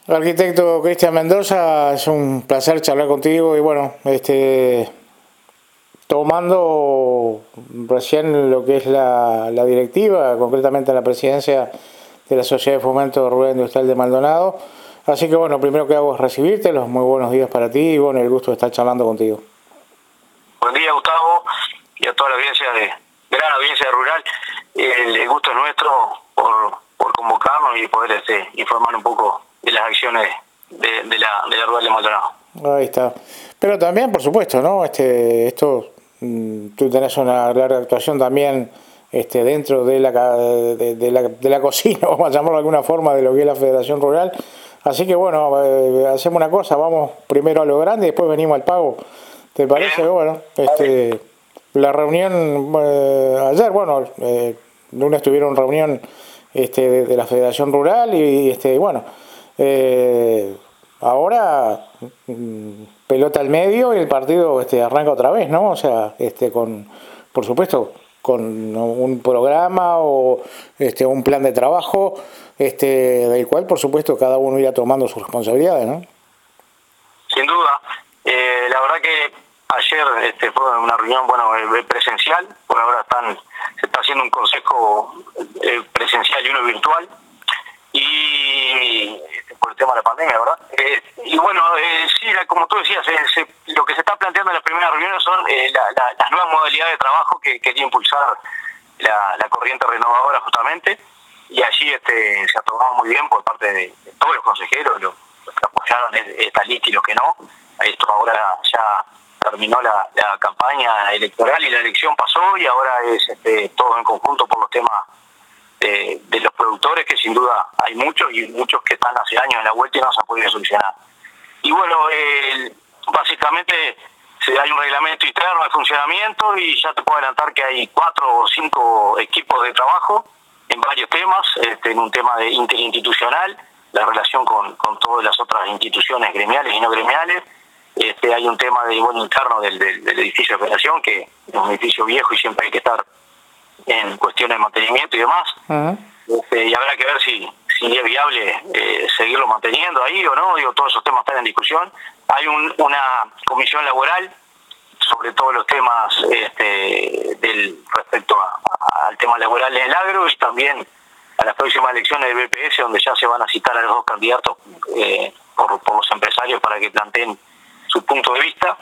Arquitecto Cristian Mendoza, es un placer charlar contigo y bueno, tomando recién lo que es la directiva, concretamente la presidencia de la Sociedad de Fomento Rural Industrial de Maldonado. Así que bueno, primero que hago es recibirte, los muy buenos días para ti y bueno, el gusto de estar charlando contigo. Buen día, Gustavo, y a toda la audiencia gran audiencia rural. El gusto es nuestro por convocarnos y poder informar un poco de las acciones de la rural de Maldonado. Ahí está. Pero también, por supuesto, ¿no? Tú tenés una larga actuación también dentro de la cocina, vamos a llamarlo de alguna forma, de lo que es la Federación Rural. Así que bueno, hacemos una cosa, vamos primero a lo grande y después venimos al pago. ¿Te parece? Bien. Bueno, la reunión ayer, bueno, lunes tuvieron reunión de la Federación Rural y bueno, ahora pelota al medio y el partido arranca otra vez, ¿no? O sea, por supuesto, con un programa o un plan de trabajo, del cual, por supuesto, cada uno irá tomando sus responsabilidades, ¿no? Sin duda. La verdad que ayer fue una reunión presencial, por ahora se está haciendo un consejo presencial y uno virtual, y por el tema de la pandemia, ¿verdad? Y bueno, sí, como tú decías, lo que se está planteando en las primeras reuniones son las nuevas modalidades de trabajo que quería impulsar la corriente renovadora justamente, y allí se ha tomado muy bien por parte de todos los consejeros, los que apoyaron esta lista y los que no. Esto ahora ya terminó la campaña electoral y la elección pasó, y ahora es todo en conjunto por los temas de los productores, que sin duda hay muchos y muchos que están hace años en la vuelta y no se han podido solucionar. Y bueno, básicamente hay un reglamento interno de funcionamiento y ya te puedo adelantar que hay 4 o 5 equipos de trabajo en varios temas, en un tema de interinstitucional, la relación con todas las otras instituciones gremiales y no gremiales. Hay un tema de interno del edificio de operación, que es un edificio viejo y siempre hay que estar en cuestiones de mantenimiento y demás. Uh-huh. Y habrá que ver si es viable seguirlo manteniendo ahí o no. Todos esos temas están en discusión. Hay una comisión laboral sobre todos los temas respecto al tema laboral en el agro, y también a las próximas elecciones del BPS, donde ya se van a citar a los 2 candidatos por los empresarios para que planteen su punto de vista.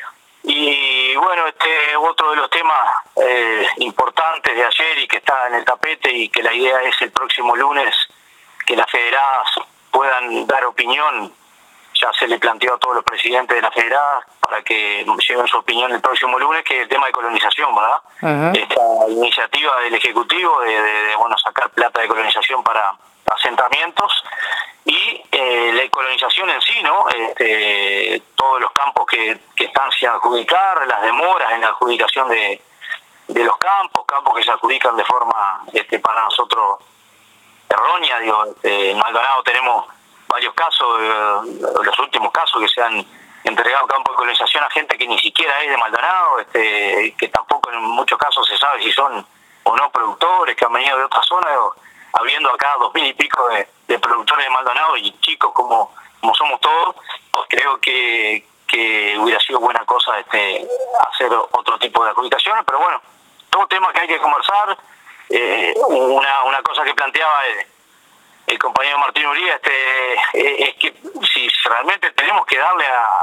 Y bueno, otro de los temas importantes de ayer y que está en el tapete, y que la idea es el próximo lunes que las federadas puedan dar opinión. Ya se le planteó a todos los presidentes de las federadas para que lleven su opinión el próximo lunes, que es el tema de colonización, ¿verdad? Uh-huh. Esta iniciativa del Ejecutivo de sacar plata de colonización para asentamientos, y la colonización en sí, ¿no? Todos los campos que están sin adjudicar, las demoras en la adjudicación de los campos que se adjudican de forma para nosotros errónea. En Maldonado tenemos varios casos, los últimos casos, que se han entregado campos de colonización a gente que ni siquiera es de Maldonado, que tampoco en muchos casos se sabe si son o no productores, que han venido de otras zonas, habiendo acá 2.000 y pico de productores de Maldonado y chicos como somos todos. Pues creo que hubiera sido buena cosa hacer otro tipo de adjudicaciones, pero bueno, todo tema que hay que conversar. Una cosa que planteaba el compañero Martín Uría es que si realmente tenemos que darle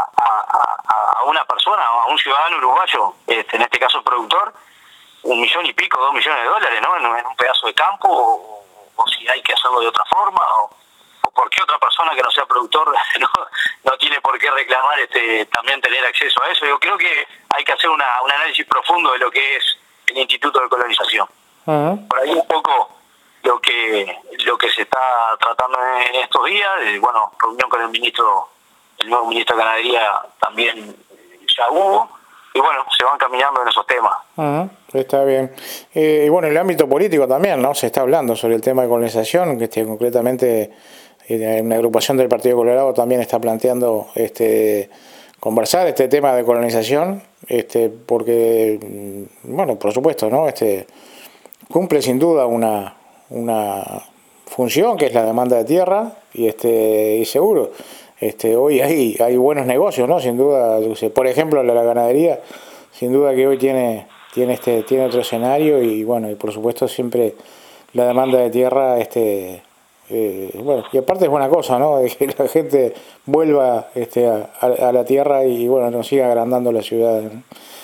a una persona, a un ciudadano uruguayo, en este caso productor, 1 millón y pico, 2 millones de dólares, ¿no? En un pedazo de campo, o si hay que hacerlo de otra forma, o por qué otra persona que no sea productor no tiene por qué reclamar también tener acceso a eso. Yo creo que hay que hacer un análisis profundo de lo que es el Instituto de Colonización. Uh-huh. Por ahí un poco lo que se está tratando en estos días, reunión con el nuevo ministro de Ganadería también ya hubo, y bueno, se van caminando en esos temas. Uh-huh. Está bien. Y bueno, en el ámbito político también, ¿no? Se está hablando sobre el tema de colonización, que concretamente una agrupación del Partido Colorado también está planteando conversar este tema de colonización, porque, bueno, por supuesto, ¿no? Cumple sin duda una función, que es la demanda de tierra, y seguro, hoy hay buenos negocios, ¿no? Sin duda, por ejemplo, la ganadería, sin duda que hoy tiene otro escenario, y bueno, y por supuesto siempre la demanda de tierra, bueno, y aparte es buena cosa, ¿no? De que la gente vuelva a la tierra y bueno, nos siga agrandando la ciudad, ¿no?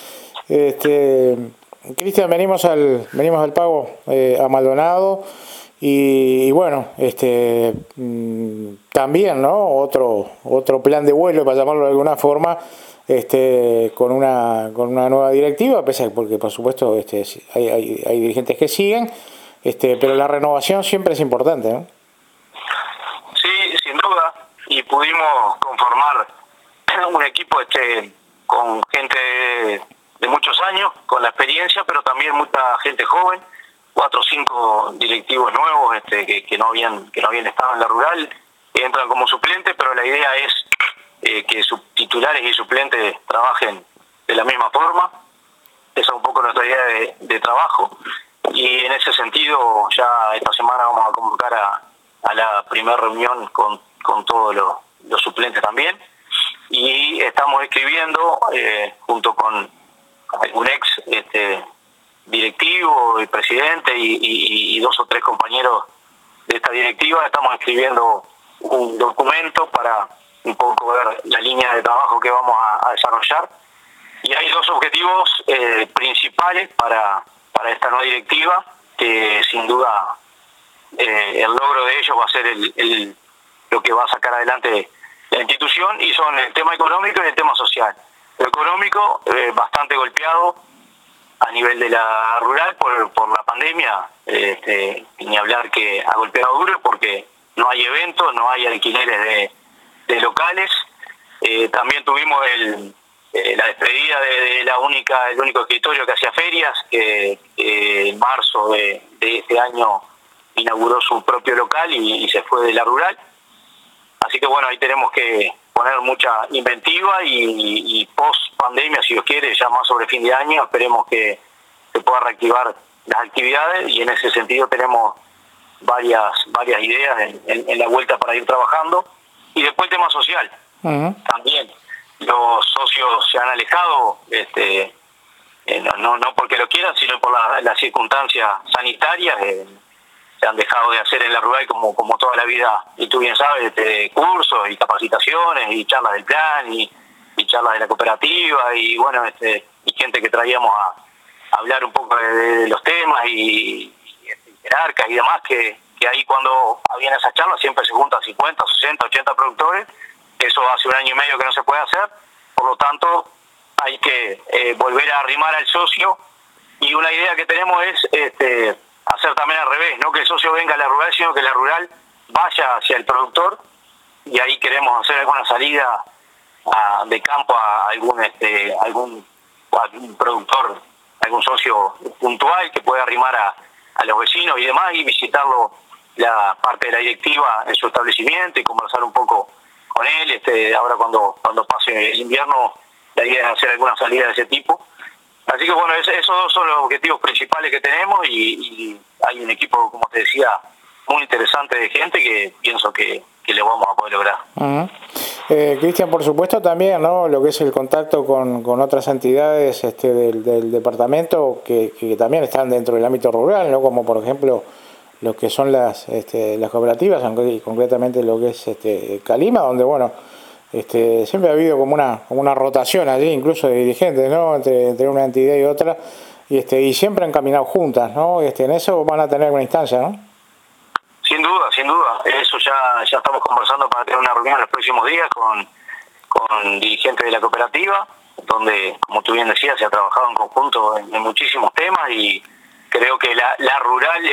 Cristian, venimos al pago a Maldonado, y bueno, también, ¿no? Otro plan de vuelo, para llamarlo de alguna forma, con una nueva directiva, porque por supuesto hay dirigentes que siguen, pero la renovación siempre es importante, ¿no? Sí, sin duda, y pudimos conformar un equipo con gente de muchos años, con la experiencia, pero también mucha gente joven, 4 o 5 directivos nuevos que no habían estado en la rural, que entran como suplentes, pero la idea es que sus titulares y suplentes trabajen de la misma forma. Esa es un poco nuestra idea de trabajo, y en ese sentido ya esta semana vamos a convocar a la primera reunión con todos los suplentes también, y estamos escribiendo junto con algún ex directivo y presidente y 2 o 3 compañeros de esta directiva, estamos escribiendo un documento para un poco ver la línea de trabajo que vamos a desarrollar, y hay 2 objetivos principales para esta nueva directiva, que sin duda el logro de ellos va a ser lo que va a sacar adelante la institución, y son el tema económico y el tema social. Lo económico, bastante golpeado a nivel de la rural por la pandemia, ni hablar que ha golpeado duro porque no hay eventos, no hay alquileres de locales. También tuvimos la despedida de el único escritorio que hacía ferias, que en marzo de este año inauguró su propio local y se fue de la rural. Así que bueno, ahí tenemos que poner mucha inventiva, y post pandemia, si Dios quiere, ya más sobre fin de año, esperemos que se pueda reactivar las actividades, y en ese sentido tenemos varias ideas en la vuelta para ir trabajando. Y después el tema social. Uh-huh. También los socios se han alejado, no porque lo quieran, sino por las circunstancias sanitarias. Se han dejado de hacer en la rural como toda la vida, y tú bien sabes, cursos y capacitaciones y charlas del plan y charlas de la cooperativa, y bueno, y gente que traíamos a hablar un poco de los temas y jerarcas y demás, que ahí cuando habían esas charlas siempre se juntan 50, 60, 80 productores. Eso hace 1 año y medio que no se puede hacer, por lo tanto hay que volver a arrimar al socio, y una idea que tenemos es hacer también al revés, no que el socio venga a la rural, sino que la rural vaya hacia el productor, y ahí queremos hacer alguna salida de campo a algún productor, algún socio puntual que pueda arrimar a los vecinos y demás, y visitarlo, la parte de la directiva, en su establecimiento, y conversar un poco con él. Ahora cuando pase el invierno, la idea es hacer alguna salida de ese tipo. Así que bueno, esos 2 son los objetivos principales que tenemos, y hay un equipo, como te decía, muy interesante de gente que pienso que le vamos a poder lograr. Uh-huh. Cristian, por supuesto también, ¿no? Lo que es el contacto con otras entidades del departamento que también están dentro del ámbito rural, ¿no? Como por ejemplo lo que son las cooperativas, y concretamente lo que es Calima, donde bueno, siempre ha habido como una rotación allí, incluso de dirigentes, ¿no? entre una entidad y otra, y siempre han caminado juntas, ¿no? En eso van a tener alguna instancia, ¿no? Sin duda. Eso ya estamos conversando para tener una reunión en los próximos días con dirigentes de la cooperativa, donde, como tú bien decías, se ha trabajado en conjunto en muchísimos temas, y creo que la rural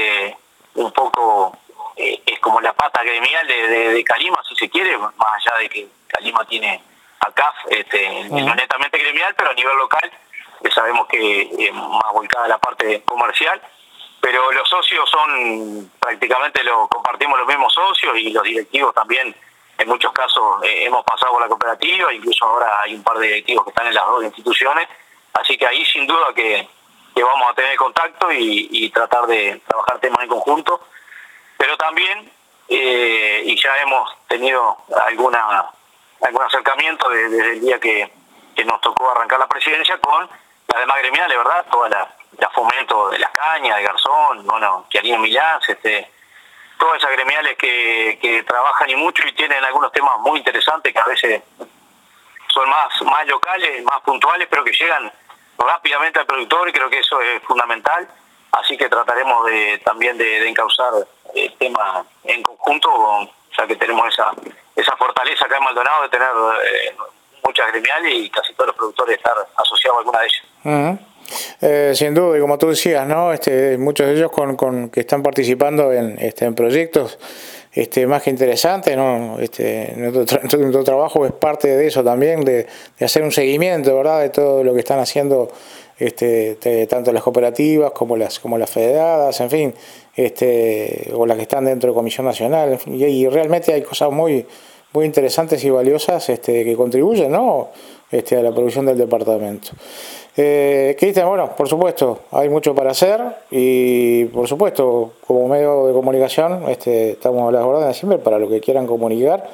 un poco es como la pata gremial de Calima, si se quiere, más allá de que Calima tiene a CAF no netamente gremial, pero a nivel local sabemos que es más volcada la parte comercial, pero los socios son prácticamente compartimos los mismos socios, y los directivos también, en muchos casos hemos pasado por la cooperativa, incluso ahora hay un par de directivos que están en las 2 instituciones, así que ahí sin duda que vamos a tener contacto y tratar de trabajar temas en conjunto. pero también, y ya hemos tenido algún acercamiento desde el día que nos tocó arrancar la presidencia con las demás gremiales, ¿verdad? Toda la fomento de las cañas, de Garzón, bueno, Chiarini Milán, todas esas gremiales que trabajan y mucho y tienen algunos temas muy interesantes que a veces son más locales, más puntuales, pero que llegan rápidamente al productor, y creo que eso es fundamental. Así que trataremos también de encauzar el tema en conjunto, ya que tenemos esa fortaleza acá en Maldonado de tener muchas gremiales y casi todos los productores estar asociados a alguna de ellas. Uh-huh. Sin duda, y como tú decías, ¿no? Muchos de ellos con que están participando en proyectos más que interesantes, ¿no? Nuestro trabajo es parte de eso también, de hacer un seguimiento, ¿verdad?, de todo lo que están haciendo tanto las cooperativas como las federadas, en fin, o las que están dentro de Comisión Nacional, y realmente hay cosas muy interesantes y valiosas que contribuyen, ¿no?, a la producción del departamento. Cristian, bueno, por supuesto, hay mucho para hacer y, por supuesto, como medio de comunicación, estamos a las órdenes siempre para lo que quieran comunicar,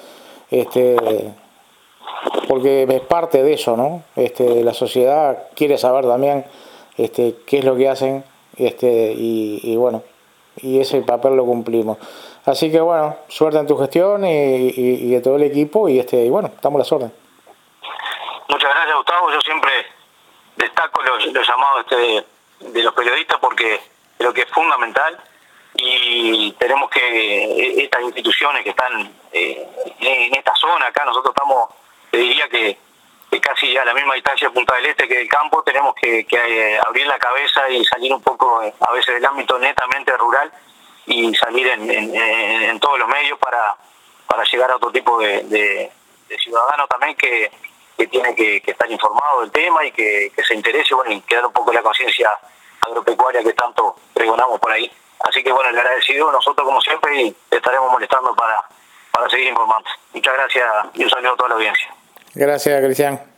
porque es parte de eso, ¿no? La sociedad quiere saber también qué es lo que hacen, y bueno, y ese papel lo cumplimos. Así que, bueno, suerte en tu gestión y de todo el equipo, y bueno, estamos a las órdenes. Muchas gracias, Gustavo. Yo siempre destaco los llamados de los periodistas porque creo que es fundamental, y tenemos que estas instituciones que están en esta zona acá, nosotros estamos, te diría que casi a la misma distancia de Punta del Este que del campo, tenemos que abrir la cabeza y salir un poco a veces del ámbito netamente rural y salir en todos los medios para llegar a otro tipo de ciudadano también que tiene que estar informado del tema y que se interese, bueno, y quedar un poco la conciencia agropecuaria que tanto pregonamos por ahí. Así que, bueno, le agradecido nosotros como siempre, y estaremos molestando para seguir informando. Muchas gracias y un saludo a toda la audiencia. Gracias, Cristian.